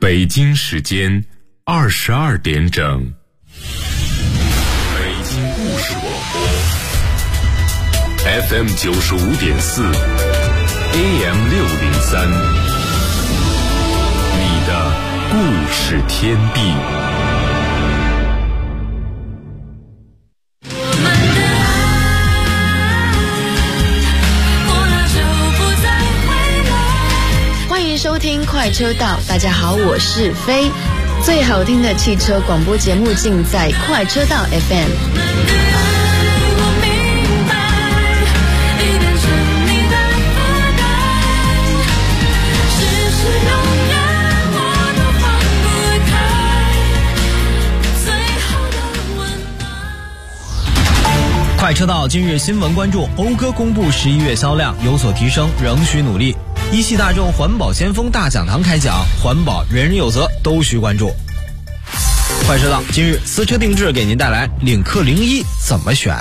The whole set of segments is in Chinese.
北京时间22点整，北京故事广播 FM 95.4 AM 603，你的故事天地。 收听快车道，大家好，我是飞。最好听的汽车广播节目尽在快车道 FM。 快车道今日新闻关注：讴歌公布11月销量有所提升，仍需努力。一汽大众环保先锋大讲堂开讲，环保人人有责，都需关注。快车道今日私车定制给您带来领克01怎么选。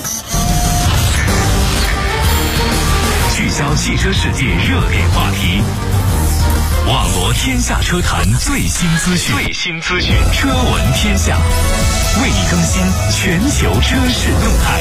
聚焦汽车世界热点话题，网罗天下车坛最新资讯，车闻天下，为你更新全球车市动态。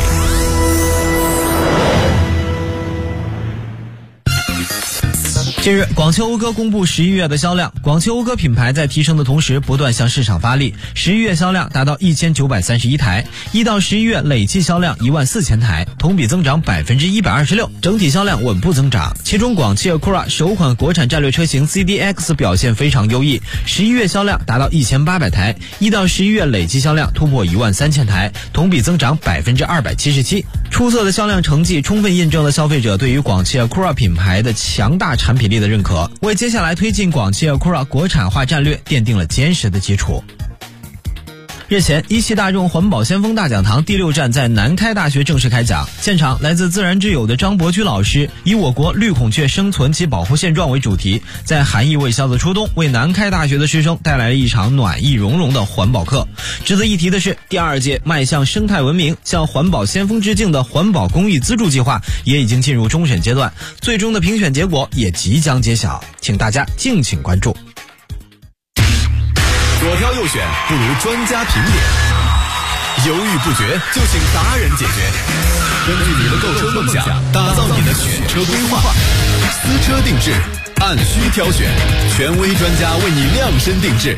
近日，广汽讴歌公布11月的销量。广汽讴歌品牌在提升的同时，不断向市场发力。11月销量达到1931台，1到11月累计销量14000台，同比增长126%，整体销量稳步增长。其中，广汽 Acura 首款国产战略车型 CDX 表现非常优异，11月销量达到1800台，1到11月累计销量突破13000台，同比增长277%。出色的销量成绩充分印证了消费者对于广汽 Acura 品牌的强大产品力的认可，为接下来推进广汽 Acura 国产化战略奠定了坚实的基础。日前，一汽大众环保先锋大讲堂第6站在南开大学正式开讲，现场来自自然之友的张伯驹老师以我国绿孔雀生存及保护现状为主题，在含义未消的初冬，为南开大学的师生带来了一场暖意融融的环保课。值得一提的是，第2届迈向生态文明、向环保先锋致敬的环保公益资助计划也已经进入终审阶段，最终的评选结果也即将揭晓，请大家敬请关注。 左挑右选不如专家评点，犹豫不决就请达人解决。根据你的购车梦想，打造你的选车规划，私车定制，按需挑选，权威专家为你量身定制。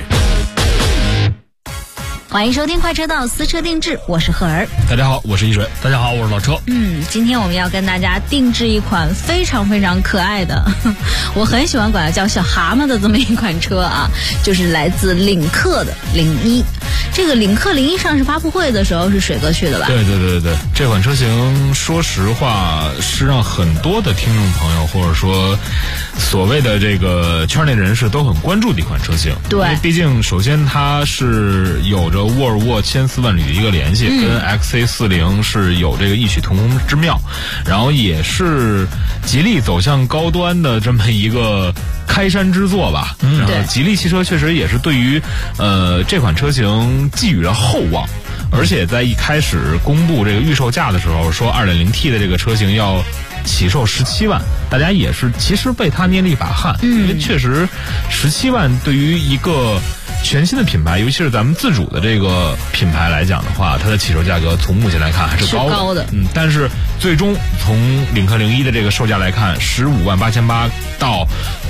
欢迎收听快车道私车定制，我是赫儿。 大家好，我是一水。大家好，我是老车。 今天我们要跟大家定制一款非常非常可爱的，我很喜欢管它叫小蛤蟆的这么一款车啊，就是来自领克的01。这个领克01上市发布会的时候是水哥去的吧？ 对，这款车型说实话是让很多的听众朋友或者说所谓的这个圈内人士都很关注的一款车型。 对， 因为毕竟首先它是有着沃尔沃千丝万缕的一个联系，跟 XC40 是有这个异曲同工之妙，然后也是吉利走向高端的这么一个开山之作吧。然后吉利汽车确实也是对于这款车型寄予了厚望，而且在一开始公布这个预售价的时候说 2.0T 的这个车型要起售17万，大家也是其实为它捏了一把汗，因为确实17万对于一个全新的品牌，尤其是咱们自主的这个品牌来讲的话，它的起售价格从目前来看还是高的。但是最终从领克01的这个售价来看，15万8800到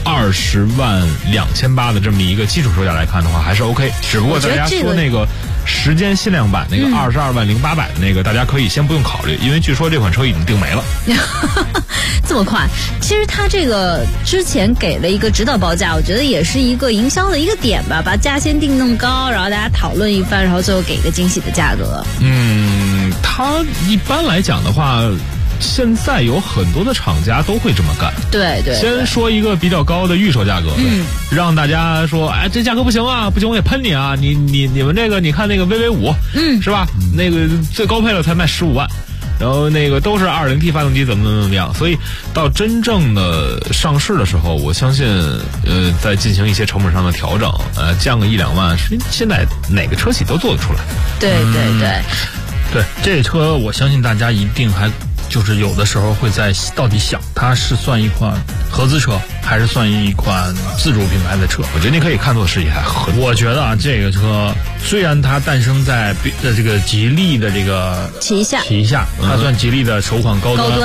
20万2800的这么一个基础售价来看的话，还是 OK。只不过大家说那个时间限量版那个22万0800的那个，大家可以先不用考虑，因为据说这款车已经定没了。 这么快？其实它这个之前给了一个指导报价，我觉得也是一个营销的一个点吧，把价先定那么高，然后大家讨论一番，然后最后给一个惊喜的价格。 它一般来讲的话，现在有很多的厂家都会这么干。 对， 先说一个比较高的预售价格，让大家说，哎，这价格不行啊，不行我也喷你啊，你们这个你看那个 VV5，是吧？那个最高配了才卖15万。然后那个都是 2.0T 发动机怎么样，所以到真正的上市的时候，我相信在进行一些成本上的调整，降个1-2万，现在哪个车企都做得出来。 对， 对， 这车我相信大家一定还就是有的时候会在到底想它是算一款合资车还是算一款自主品牌的车。 我觉得你可以看作是一台合资。 我觉得啊，这个车虽然它诞生在这个吉利的这个旗下， 它算吉利的首款高端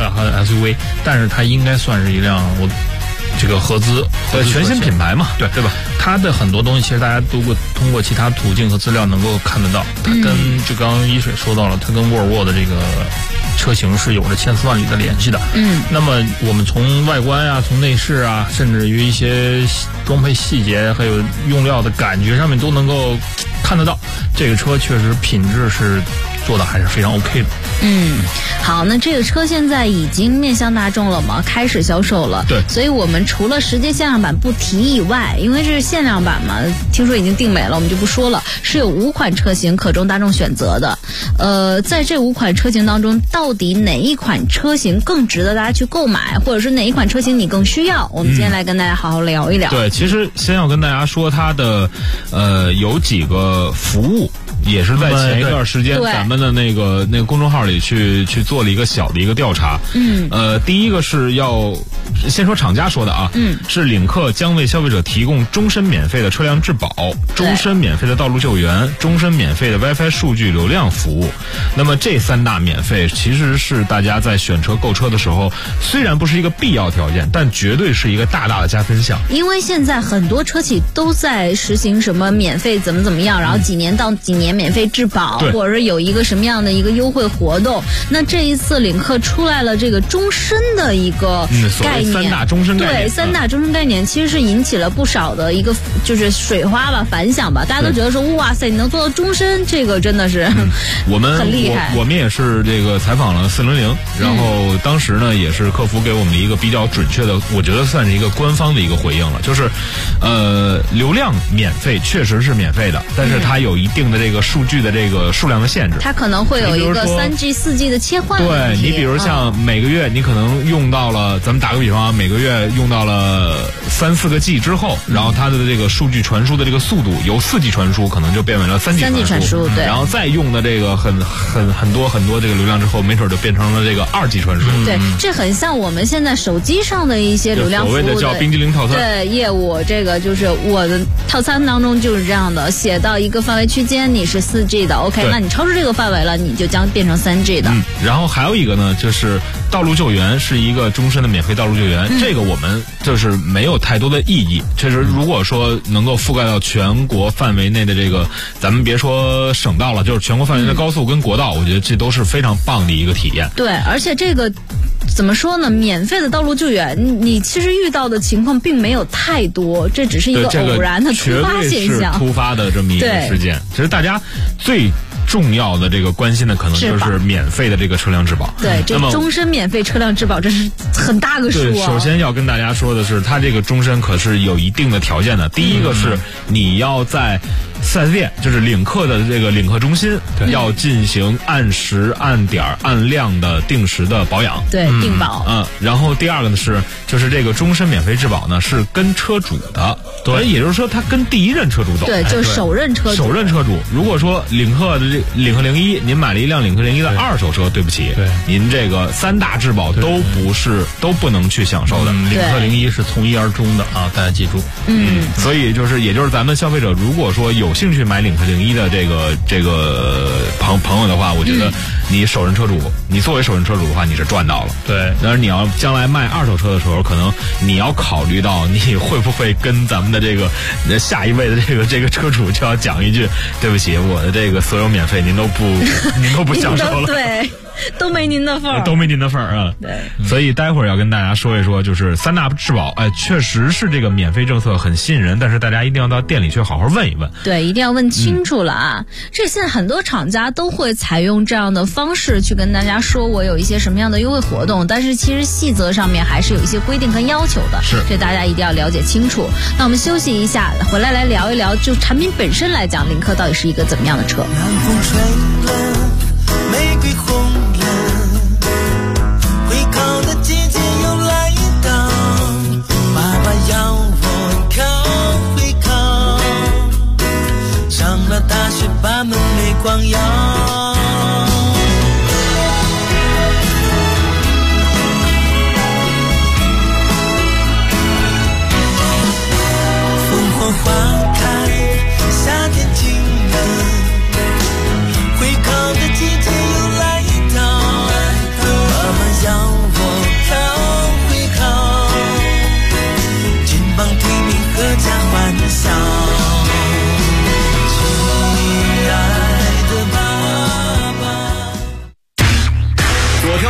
SUV， 但是它应该算是一辆这个合资全新品牌嘛，对吧？ 它的很多东西其实大家都通过其他途径和资料能够看得到。它跟就刚刚一水说到了，它跟沃尔沃的这个车型是有着千丝万缕的联系的。那么我们从外观啊，从内饰啊，甚至于一些装配细节还有用料的感觉上面都能够看得到，这个车确实品质是做的还是非常 OK 的。 好，那这个车现在已经面向大众了吗？开始销售了。 对， 所以我们除了实际限量版不提以外，因为这是限量版嘛，听说已经定没了，我们就不说了。是有5款车型可供大众选择的。在这5款车型当中，到底哪一款车型更值得大家去购买，或者是哪一款车型你更需要？我们今天来跟大家好好聊一聊。 对，其实先要跟大家说它的有几个服务。也是在前一段时间，咱们的那个公众号里去做了一个小的一个调查。第一个是要先说厂家说的啊，是领克将为消费者提供终身免费的车辆质保、终身免费的道路救援、终身免费的 WiFi 数据流量服务。那么这3大免费其实是大家在选车购车的时候，虽然不是一个必要条件，但绝对是一个大大的加分项。 因为现在很多车企都在实行什么免费怎么样，然后几年到几年免费质保，或者是有一个什么样的一个优惠活动。那这一次领克出来了这个终身的一个概念 ，3大终身概念。 对，3大终身概念其实是引起了不少的一个就是水花吧、反响吧，大家都觉得说哇塞，你能做到终身，这个真的是我们很厉害。 我们也是这个采访了400，然后当时呢也是客服给我们一个比较准确的，我觉得算是一个官方的一个回应了，就是流量免费确实是免费的，但是它有一定的这个数据的这个数量的限制， 它可能会有一个3G、4G 的切换。 对，你比如像每个月你可能用到了，咱们打个比方啊，每个月用到了3-4个 G 之后，然后它的这个数据传输的这个速度由4G 传输可能就变为了3G 传输，对， 然后再用的这个很多这个流量之后，没准就变成了这个2G 传输。 对，这很像我们现在手机上的一些流量服务的所谓的叫冰激凌套餐。 对，业务这个就是我的套餐当中就是这样的，写到一个范围区间你是4G 的 ，OK， 那你超出这个范围了，你就将变成3G 的。 然后还有一个呢，就是道路救援是一个终身的免费道路救援，这个我们就是没有太多的意义。确实，如果说能够覆盖到全国范围内的这个，咱们别说省道了，就是全国范围的高速跟国道，我觉得这都是非常棒的一个体验。 对，而且这个怎么说呢？免费的道路救援，你其实遇到的情况并没有太多，这只是一个偶然的突发现象， 绝对是突发的这么一个事件。其实大家最重要的这个关心的可能就是免费的这个车辆质保。 对，这终身免费车辆质保，这是很大个数啊。 对，首先要跟大家说的是，它这个终身可是有一定的条件的。第一个是你要在4S店，就是领克的这个领克中心，要进行按时、按点、按量的定时的保养。 对，定保。 然后第二个呢就是这个终身免费质保呢是跟车主的，对，也就是说它跟第一任车主走。 对，就是首任车主。 首任车主，如果说领克01，您买了一辆领克01的2手车，对不起，您这个3大质保都不能去享受的。 领克01是从一而终的啊，大家记住。 所以也就是咱们消费者如果说有兴趣买领克01的这个朋友的话，我觉得你首任车主，你作为首任车主的话，你是赚到了。 对， 但是你要将来卖2手车的时候，可能你要考虑到你会不会跟咱们的这个下一位的这个车主就要讲一句，对不起，我的这个所有免费您都不享受了。 对。都没您的份儿， 都没您的份儿啊！ 对， 所以待会儿要跟大家说一说，就是3大质保，确实是这个免费政策很吸引人，但是大家一定要到店里去好好问一问。 对，一定要问清楚了啊！这现在很多厂家都会采用这样的方式去跟大家说我有一些什么样的优惠活动，但是其实细则上面还是有一些规定跟要求的， 是， 这大家一定要了解清楚。那我们休息一下，回来聊一聊，就产品本身来讲，领克到底是一个怎么样的车？ 南风吹了，玫瑰红了，会考的季节又来到，爸爸要我考会考，上了大学把门没关要。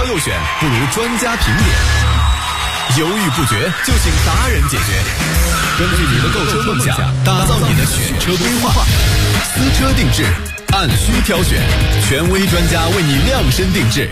优选，不如专家评点。犹豫不决，就请达人解决。根据你的购车梦想，打造你的选车规划。私车定制，按需挑选，权威专家为你量身定制。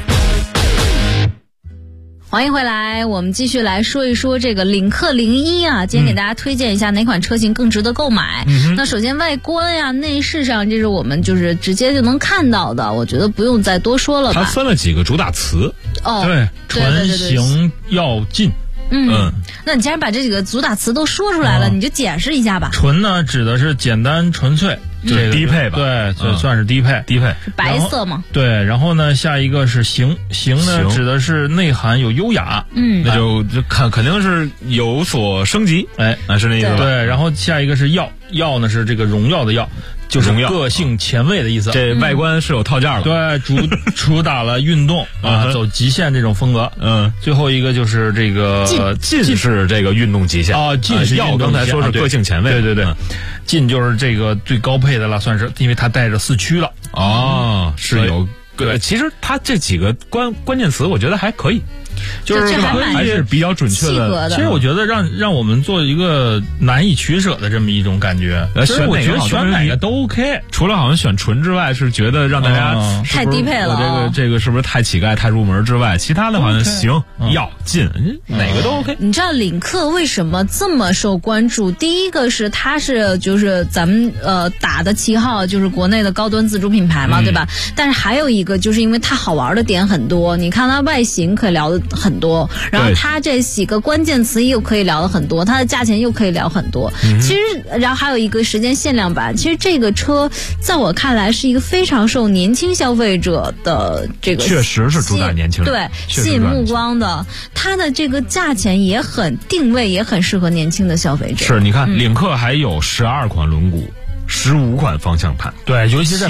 欢迎回来，我们继续来说一说这个领克01啊。今天给大家推荐一下哪款车型更值得购买。那首先外观呀、内饰上，这是我们就是直接就能看到的，我觉得不用再多说了吧。 它分了几个主打词。 对，纯行要进。 那你既然把这几个主打词都说出来了，你就解释一下吧。 纯呢指的是简单纯粹， 就是低配吧？ 对，这算是低配。 是白色吗？ 对，然后呢，下一个是行呢指的是内涵有优雅， 那就肯定是有所升级，是那意思吧？ 对，然后下一个是耀呢是这个荣耀的耀。就是个性前卫的意思。 这外观是有套件了。 对，主打了运动啊，走极限这种风格。最后一个就是这个劲是这个运动极限啊，劲是耀刚才说是个性前卫。 对，劲就是这个最高配的了，算是，因为它带着4驱了。 是有。其实它这几个关键词，我觉得还可以。 就是还是比较准确的。 其实我觉得让我们做一个难以取舍的这么一种感觉。所以我觉得选哪个都 OK。 除了好像选纯之外，是觉得让大家太低配了。 这个是不是太乞丐、太入门之外，其他的好像行要进哪个都 OK。 你知道领克为什么这么受关注？第一个是它是就是咱们打的旗号就是国内的高端自主品牌嘛，对吧？但是还有一个就是因为它好玩的点很多，你看它外形可以聊的很多，然后它这几个关键词又可以聊的很多，它的价钱又可以聊很多。其实然后还有一个时间限量版，其实这个车在我看来是一个非常受年轻消费者的这个确实是主打年轻人， 对，吸引目光的。它的这个价钱也很定位，也很适合年轻的消费者。 是，你看领克还有12款轮毂，15款方向盘， 对，尤其在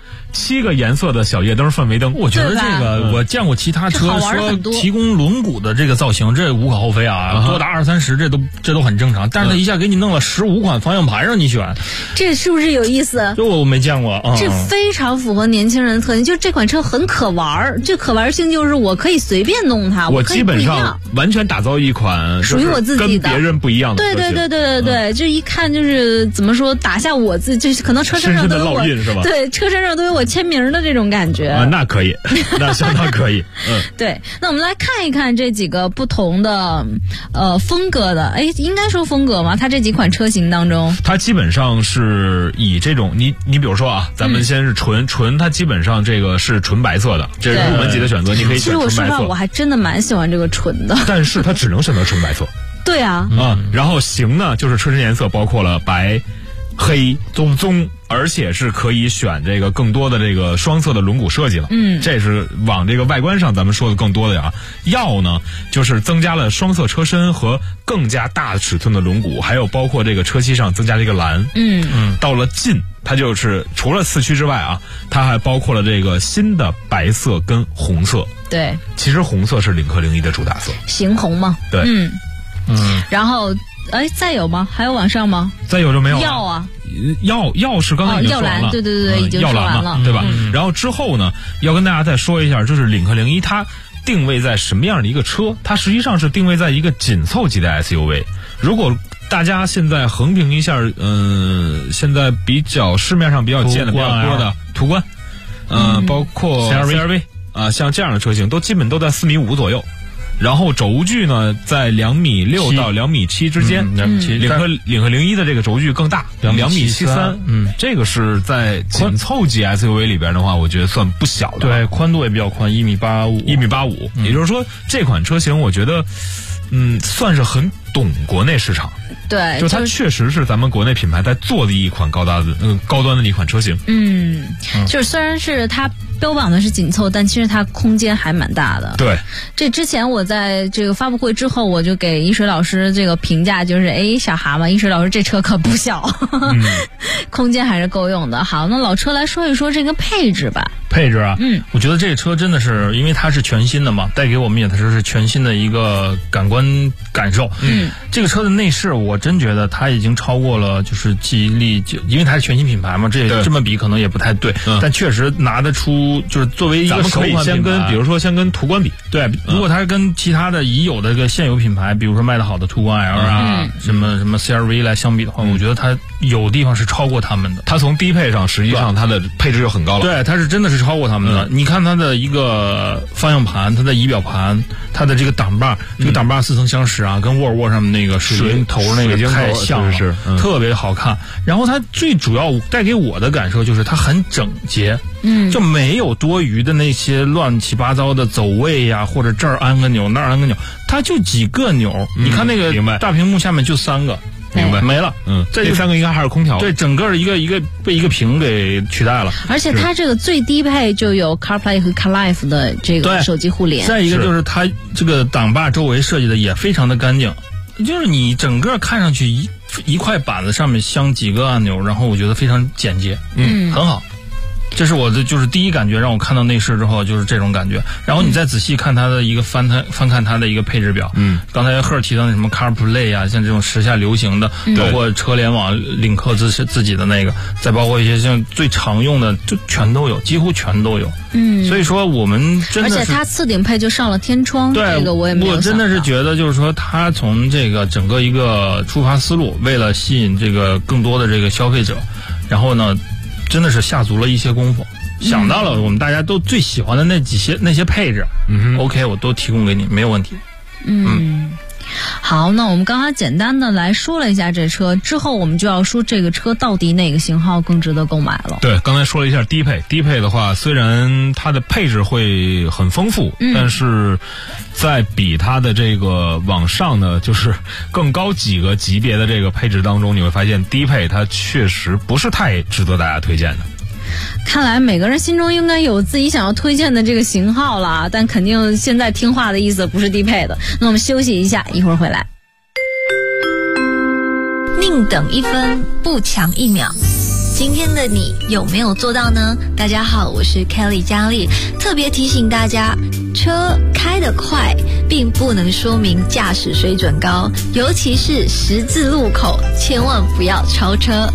7个颜色的小夜灯氛围灯。 我觉得这个我见过其他车说提供轮毂的这个造型，这无可厚非啊，多达20-30这都很正常。但是他一下给你弄了15款方向盘让你选， 这是不是有意思？ 这我没见过。 这非常符合年轻人的特点，就这款车很可玩，这可玩性就是我可以随便弄它， 我基本上完全打造一款属于我自己的跟别人不一样的车型。 对，这一看就是怎么说，打下我自己，就可能车身上都有我深深的烙印是吧？ 对，车身上都有我签名的这种感觉啊，那可以，那相当可以。 对，那我们来看一看这几个不同的风格的，应该说风格吗？它这几款车型当中， 它基本上是以这种你比如说啊，咱们先是纯，它基本上这个是纯白色的，这是入门级的选择，你可以选纯白色。 其实我说实话，我还真的蛮喜欢这个纯的， 但是它只能选择纯白色。 对啊， 然后型呢，就是车身颜色包括了白、黑、棕，而且是可以选这个更多的这个双色的轮毂设计了。这是往这个外观上咱们说的更多的啊。耀呢，就是增加了双色车身和更加大尺寸的轮毂，还有包括这个车漆上增加了一个蓝。到了劲，它就是除了4驱之外啊，它还包括了这个新的白色跟红色。 对， 其实红色是领克01的主打色， 型红嘛。 对， 然后再有吗？还有往上吗？ 再有就没有了。 耀啊， 耀是刚才已经说完了， 对，已经说完了， 对吧？然后之后呢，要跟大家再说一下，就是领克01它定位在什么样的一个车？它实际上是定位在一个紧凑级的 SUV。如果大家现在横评一下，现在市面上比较见的比较多的途观，包括 CR-V 啊，像这样的车型基本都在4.5米左右。然后轴距呢，在2.6米到2.7米之间。领克01的这个轴距更大，2.73米。这个是在紧凑级 SUV 里边的话，我觉得算不小的。 对，宽度也比较宽 ，1.85米。也就是说，这款车型我觉得，算是很懂国内市场。 对， 就它确实是咱们国内品牌在做的一款高端的一款车型。 就是虽然是它标榜的是紧凑，但其实它空间还蛮大的。 对， 这之前我在这个发布会之后，我就给一水老师这个评价，就是小蛤蟆，一水老师这车可不小，空间还是够用的。好，那老车来说一说这个配置吧。 配置啊，我觉得这个车真的是因为它是全新的嘛，带给我们也是全新的一个感官感受。 这个车的内饰，我真觉得它已经超过了就是吉利，因为它是全新品牌嘛，这么比可能也不太对，但确实拿得出，就是作为一个首款品牌， 先跟比如说先跟途观比， 对，如果它是跟其他的已有的这个现有品牌，比如说卖得好的途观 L 啊，什么 CR-V 来相比的话，我觉得它有地方是超过他们的。 它从低配上实际上它的配置就很高了， 对，它是真的是超过他们的。你看它的一个方向盘，它的仪表盘，它的这个挡把，这个挡把似曾相识啊，跟沃尔沃上面那个水晶头那个太像了，特别好看。然后它最主要带给我的感受就是它很整洁，就没有多余的那些乱七八糟的走位呀，或者这儿按个钮那儿按个钮，它就几个钮。你看那个大屏幕下面就3个。 明白， 没了。 这3个应该还是空调。 对，整个一个被一个屏给取代了。 而且它这个最低配就有 CarPlay 和 CarLife 的这个手机互联。 再一个就是它这个挡把周围设计的也非常的干净，就是你整个看上去一块板子上面镶几个按钮，然后我觉得非常简洁，很好。这是我的就是第一感觉，让我看到内饰之后就是这种感觉。然后你再仔细看它的一个翻看它的一个配置表，刚才赫提到的什么 CarPlay 啊，像这种时下流行的，包括车联网领克自己的那个，再包括一些像最常用的，就全都有，几乎全都有。所以说我们真的是， 而且它次顶配就上了天窗， 对， 这个我也没有想到。 我真的是觉得就是说，它从这个整个一个出发思路，为了吸引这个更多的这个消费者，然后呢，真的是下足了一些功夫，想到了我们大家都最喜欢的那些配置，OK， 我都提供给你，没有问题。 好，那我们刚才简单的来说了一下这车，之后我们就要说这个车到底哪个型号更值得购买了。 对，刚才说了一下低配的话，虽然它的配置会很丰富，但是在比它的这个往上的就是更高几个级别的这个配置当中，你会发现低配它确实不是太值得大家推荐的。 看来每个人心中应该有自己想要推荐的这个型号了，但肯定现在听话的意思不是低配的。那我们休息一下，一会儿回来。 宁等1分，不强1秒。今天的你有没有做到呢？大家好，我是 Kelly 佳丽，特别提醒大家，车开得快并不能说明驾驶水准高，尤其是十字路口，千万不要超车。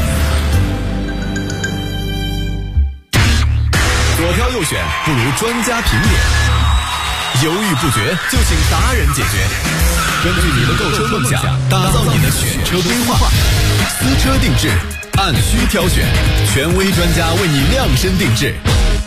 左挑右选不如专家评点，犹豫不决就请达人解决。根据你的购车梦想，打造你的选车规划，私车定制，按需挑选，权威专家为你量身定制。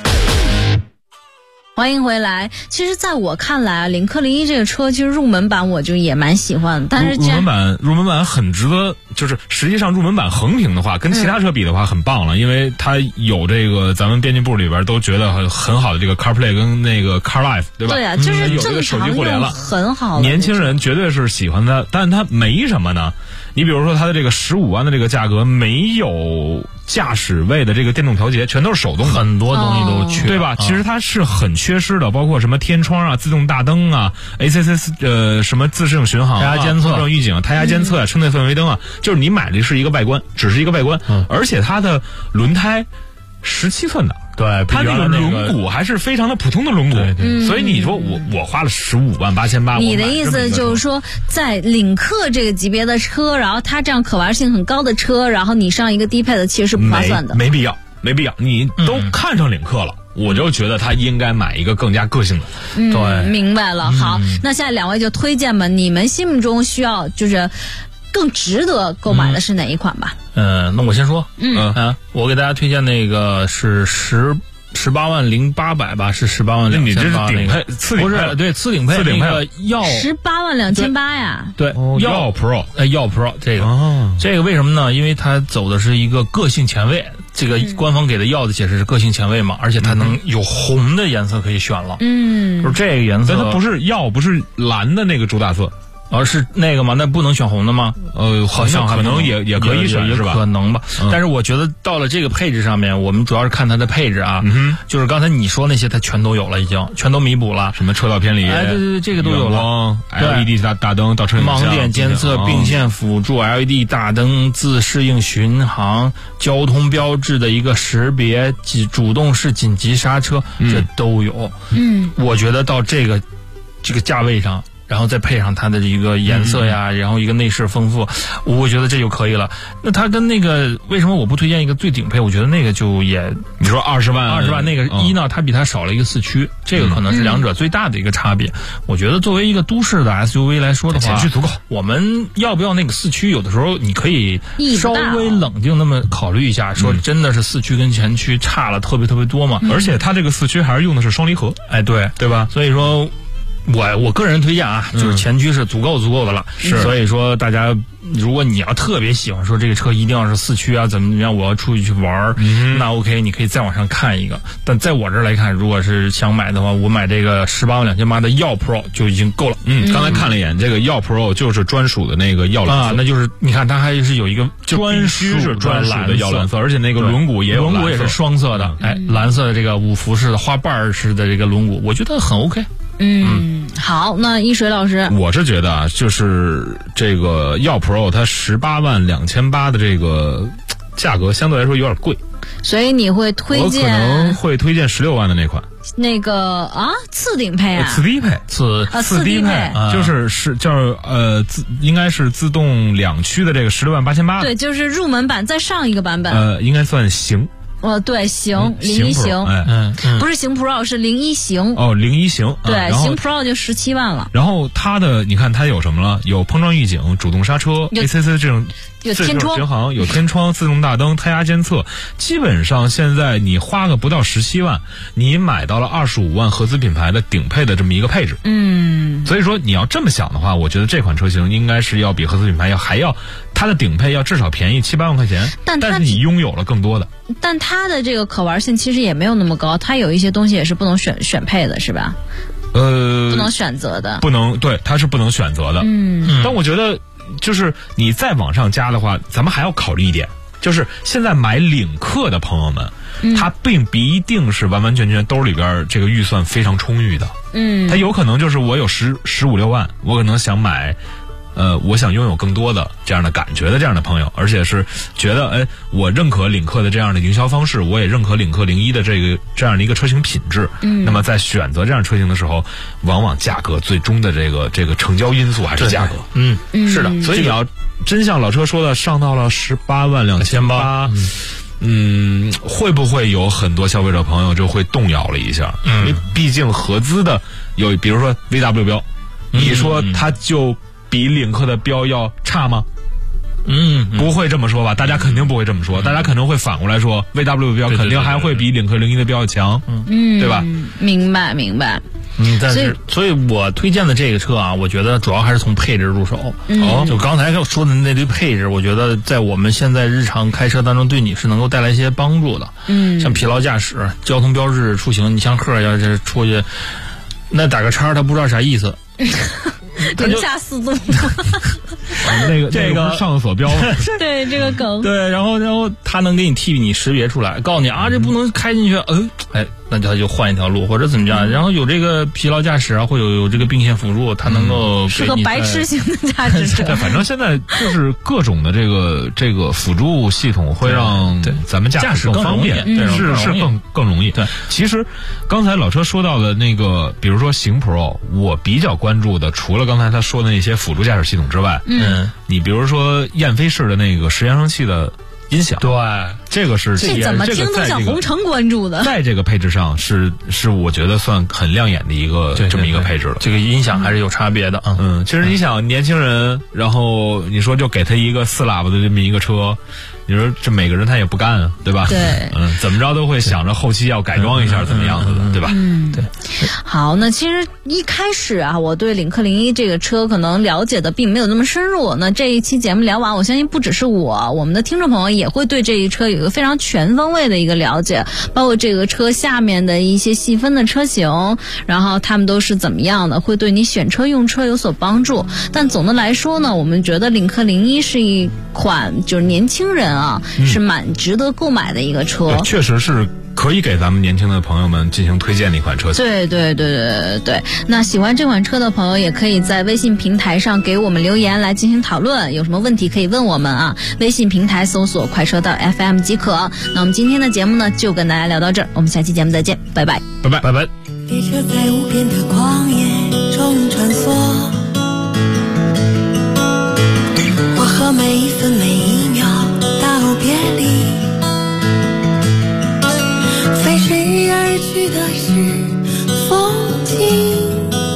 欢迎回来。其实在我看来啊，领克01这个车其实入门版我就也蛮喜欢的，但是入门版很值得，就是实际上入门版横屏的话跟其他车比的话很棒了，因为它有这个咱们编辑部里边都觉得很好的这个 CarPlay 跟那个 CarLife， 对吧？ 对啊，就是有这个手机互联了， 很好。 年轻人绝对是喜欢它，但是它没什么呢？你比如说它的这个15万的这个价格没有驾驶位的这个电动调节，全都是手动的， 很多东西都缺， 对吧？其实它是很缺失的，包括什么天窗啊、自动大灯啊、ACC 什么自适应巡航、 胎压监测、 路预警、胎压监测啊、车内氛围灯啊，就是你买的是一个外观，只是一个外观，而且它的轮胎17寸的。 对， 它那个轮毂还是非常的普通的轮毂，所以你说我花了15.8万， 你的意思就是说，在领克这个级别的车，然后它这样可玩性很高的车，然后你上一个低配的其实是不划算的， 没必要。你都看上领克了，我就觉得它应该买一个更加个性的。 对， 明白了。好，那现在两位就推荐吧，你们心目中需要就是更值得购买的是哪一款吧？ 那我先说，我给大家推荐那个是18.8万吧，是18.2万。 你这是顶配，次顶配， 不是对次顶配那个耀 18.28万呀？ 对， 耀 Pro， 耀 Pro 这个为什么呢？因为它走的是一个个性前卫，这个官方给的耀的解释是个性前卫嘛，而且它能有红的颜色可以选了，就是这个颜色， 但它不是耀，不是蓝的那个主打色。 而是那个吗？那不能选红的吗？好像可能也可以选，是吧？ 可能吧。但是我觉得到了这个配置上面，我们主要是看它的配置啊。就是刚才你说那些，它全都有了，已经全都弥补了。 什么车道偏离？ 对，这个都有了。 LED 大灯、倒车影像、 盲点监测、并线辅助、LED 大灯、自适应巡航、交通标志的一个识别、主动式紧急刹车，这都有。我觉得到这个价位上。 然后再配上它的一个颜色呀，然后一个内饰丰富，我觉得这就可以了。那它跟那个为什么我不推荐一个最顶配？我觉得那个就也， 你说20万那个一呢，它比它少了一个4驱，这个可能是两者最大的一个差别。我觉得作为一个都市的 SUV 来说的话， 前驱足够。 我们要不要那个4驱？有的时候你可以稍微冷静那么考虑一下，说真的是4驱跟前驱差了特别特别多吗？ 而且它这个4驱还是用的是双离合， 哎，对吧？所以说。我个人推荐啊，就是前驱是足够的了。 是， 所以说大家，如果你要特别喜欢说这个车一定要是4驱啊，怎么样，我要出去玩，那 OK， 你可以再往上看一个。但在我这儿来看，如果是想买的话，我买这个182800的耀 Pro 就已经够了。 刚才看了一眼，这个耀 Pro 就是专属的那个耀蓝色， 那就是你看它还是有一个专属的耀蓝色，而且那个轮毂也是双色的，哎，蓝色的这个5幅式的花瓣式的这个轮毂，我觉得很 OK。 好，那一水老师， 我是觉得啊，就是这个耀 Pro 它182800的这个价格相对来说有点贵， 所以你会推荐？ 我可能会推荐16万的那款。 那个啊，次顶配啊， 次低配，次低配，就是应该是自动2驱的这个168800。 对，就是入门版再上一个版本。 应该算行。 对，行01行，不是行 Pro， 是01行。 01行。 对，行 Pro 就17万了。 然后它的，你看它有什么了？有碰撞预警、主动刹车、ACC 这种。 有天窗， 巡航有天窗、自动大灯、胎压监测，基本上现在你花个不到17万，你买到了25万合资品牌的顶配的这么一个配置。所以说你要这么想的话，我觉得这款车型应该是要比合资品牌还要它的顶配要至少便宜7、8万块钱，但是你拥有了更多的。 但它的这个可玩性其实也没有那么高，它有一些东西也是不能选配的，是吧？不能选择的， 对，它是不能选择的。但我觉得。就是你再往上加的话，咱们还要考虑一点，就是现在买领克的朋友们，他并不一定是完完全全兜里边这个预算非常充裕的。他有可能就是我有15、16万，我可能想买。我想拥有更多的这样的感觉的这样的朋友，而且是觉得我认可领克的这样的营销方式，我也认可领克01的这样的一个车型品质。那么在选择这样车型的时候，往往价格最终的这个成交因素还是价格。 是的。 所以你要真像老车说的，上到了182800，会不会有很多消费者朋友就会动摇了一下？因为毕竟合资的有，比如说 VW 标，你说它就比领克的标要差吗？不会这么说吧？大家肯定不会这么说，大家可能会反过来说 VW 标肯定还会比领克01的标要强，对吧？ 明白。 但是所以我推荐的这个车啊，我觉得主要还是从配置入手。就刚才说的那堆配置，我觉得在我们现在日常开车当中，对你是能够带来一些帮助的。像疲劳驾驶、交通标志出行，你像贺要是出去，那打个叉，他不知道啥意思。 零下4度， 那个上厕所标， 对这个梗， 对，然后他能给你替你识别出来，告诉你啊，这不能开进去，那他就换一条路或者怎么样。然后有这个疲劳驾驶啊，会有这个并线辅助，它能够适合白痴型的驾驶者。 对，反正现在就是各种的这个辅助系统会让咱们驾驶更方便，是更容易。对，其实刚才老车说到的那个，比如说行 Pro， 我比较关注的，除了刚才他说的那些辅助驾驶系统之外，你比如说燕飞式的那个10扬声器的音响， 对， 这个是这怎么听都像红城关注的， 在这个配置上是我觉得算很亮眼的一个这么一个配置了。 这个音响还是有差别的。 其实你想年轻人，然后你说就给他一个4喇叭的这么一个车，你说这每个人他也不干啊，对吧？ 对， 怎么着都会想着后期要改装一下怎么样子的，对吧？ 对。 好，那其实一开始啊，我对领克01这个车可能了解的并没有那么深入。那这一期节目聊完，我相信不只是我们的听众朋友也会对这一车有一个非常全方位的一个了解，包括这个车下面的一些细分的车型，然后他们都是怎么样的，会对你选车用车有所帮助。但总的来说呢，我们觉得领克01是一款就是年轻人啊，是蛮值得购买的一个车。 确实是可以给咱们年轻的朋友们进行推荐的一款车型。 对。那喜欢这款车的朋友也可以在微信平台上给我们留言来进行讨论，有什么问题可以问我们啊。微信平台搜索快车道 FM 即可。那我们今天的节目呢就跟大家聊到这儿，我们下期节目再见，拜拜。 拜拜。 列车在无边的旷野中穿梭， 每一分每一秒道别离，飞驰而去的是风景。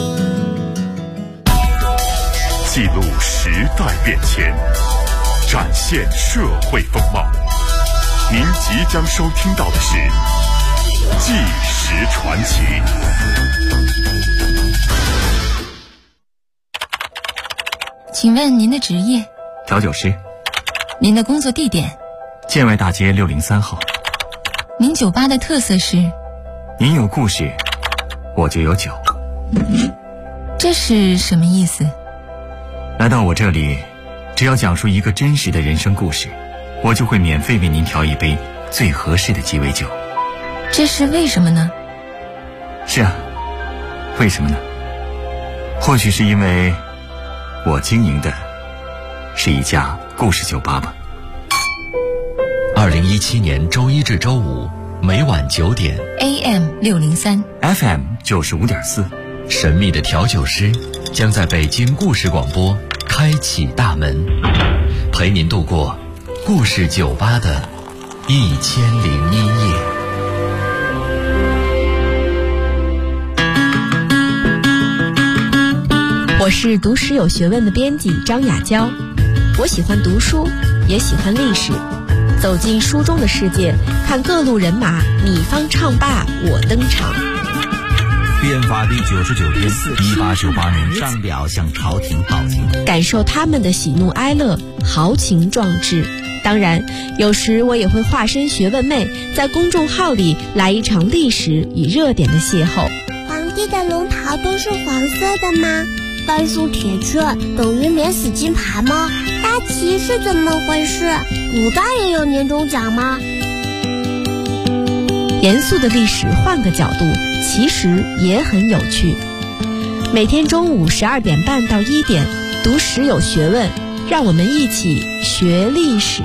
记录时代变迁，展现社会风貌。您即将收听到的是《纪实传奇》。 请问您的职业？ 调酒师。 您的工作地点？ 建外大街603号。 您酒吧的特色是？ 您有故事，我就有酒。 这是什么意思？ 来到我这里，只要讲述一个真实的人生故事，我就会免费为您调一杯最合适的鸡尾酒。 这是为什么呢？ 是啊，为什么呢？或许是因为我经营的是一家故事酒吧吧。 2017年周一至周五每晚9点 AM 603 FM 95.4， 神秘的调酒师将在北京故事广播开启大门，陪您度过故事酒吧的1001夜。 我是读史有学问的编辑张雅娇，我喜欢读书，也喜欢历史，走进书中的世界，看各路人马，你方唱罢我登场。 变法第99天，1898年上表向朝廷报警， 感受他们的喜怒哀乐，豪情壮志。当然，有时我也会化身学问妹，在公众号里来一场历史与热点的邂逅。 皇帝的龙袍都是黄色的吗？半数铁券等于免死金牌吗？大旗是怎么回事？古代也有年终奖吗？ 严肃的历史换个角度，其实也很有趣。每天中午12点半到1点，读史有学问，让我们一起学历史。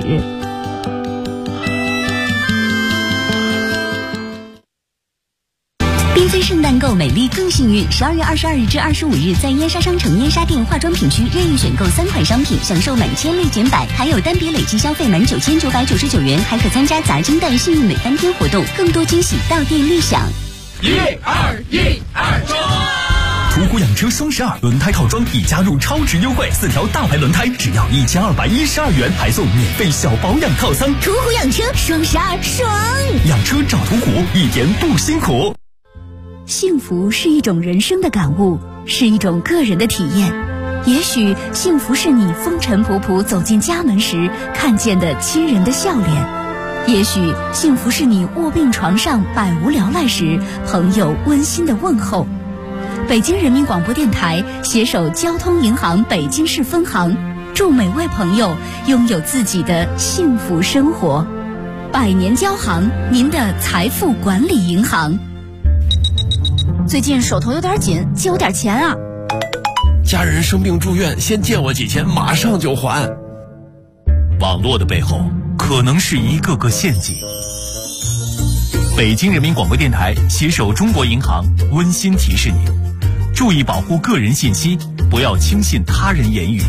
缤纷圣诞购美丽更幸运，12月22日至25日，在燕莎商城燕莎店化妆品区任意选购3款商品，享受满千立减100，还有单笔累计消费满9999元，还可参加砸金蛋幸运每3天活动，更多惊喜到店立享。 121中！ 途虎养车双12轮胎套装已加入超值优惠，4条大牌轮胎只要1212元，还送免费小保养套餐。 途虎养车双12爽！ 养车找途虎，一点不辛苦。 幸福是一种人生的感悟，是一种个人的体验。也许幸福是你风尘仆仆走进家门时看见的亲人的笑脸，也许幸福是你卧病床上百无聊赖时朋友温馨的问候。北京人民广播电台携手交通银行北京市分行，祝每位朋友拥有自己的幸福生活。百年交行，您的财富管理银行。 最近手头有点紧，借我点钱啊！ 家人生病住院，先借我几千，马上就还。 网络的背后可能是一个个陷阱。北京人民广播电台携手中国银行温馨提示您：注意保护个人信息，不要轻信他人言语。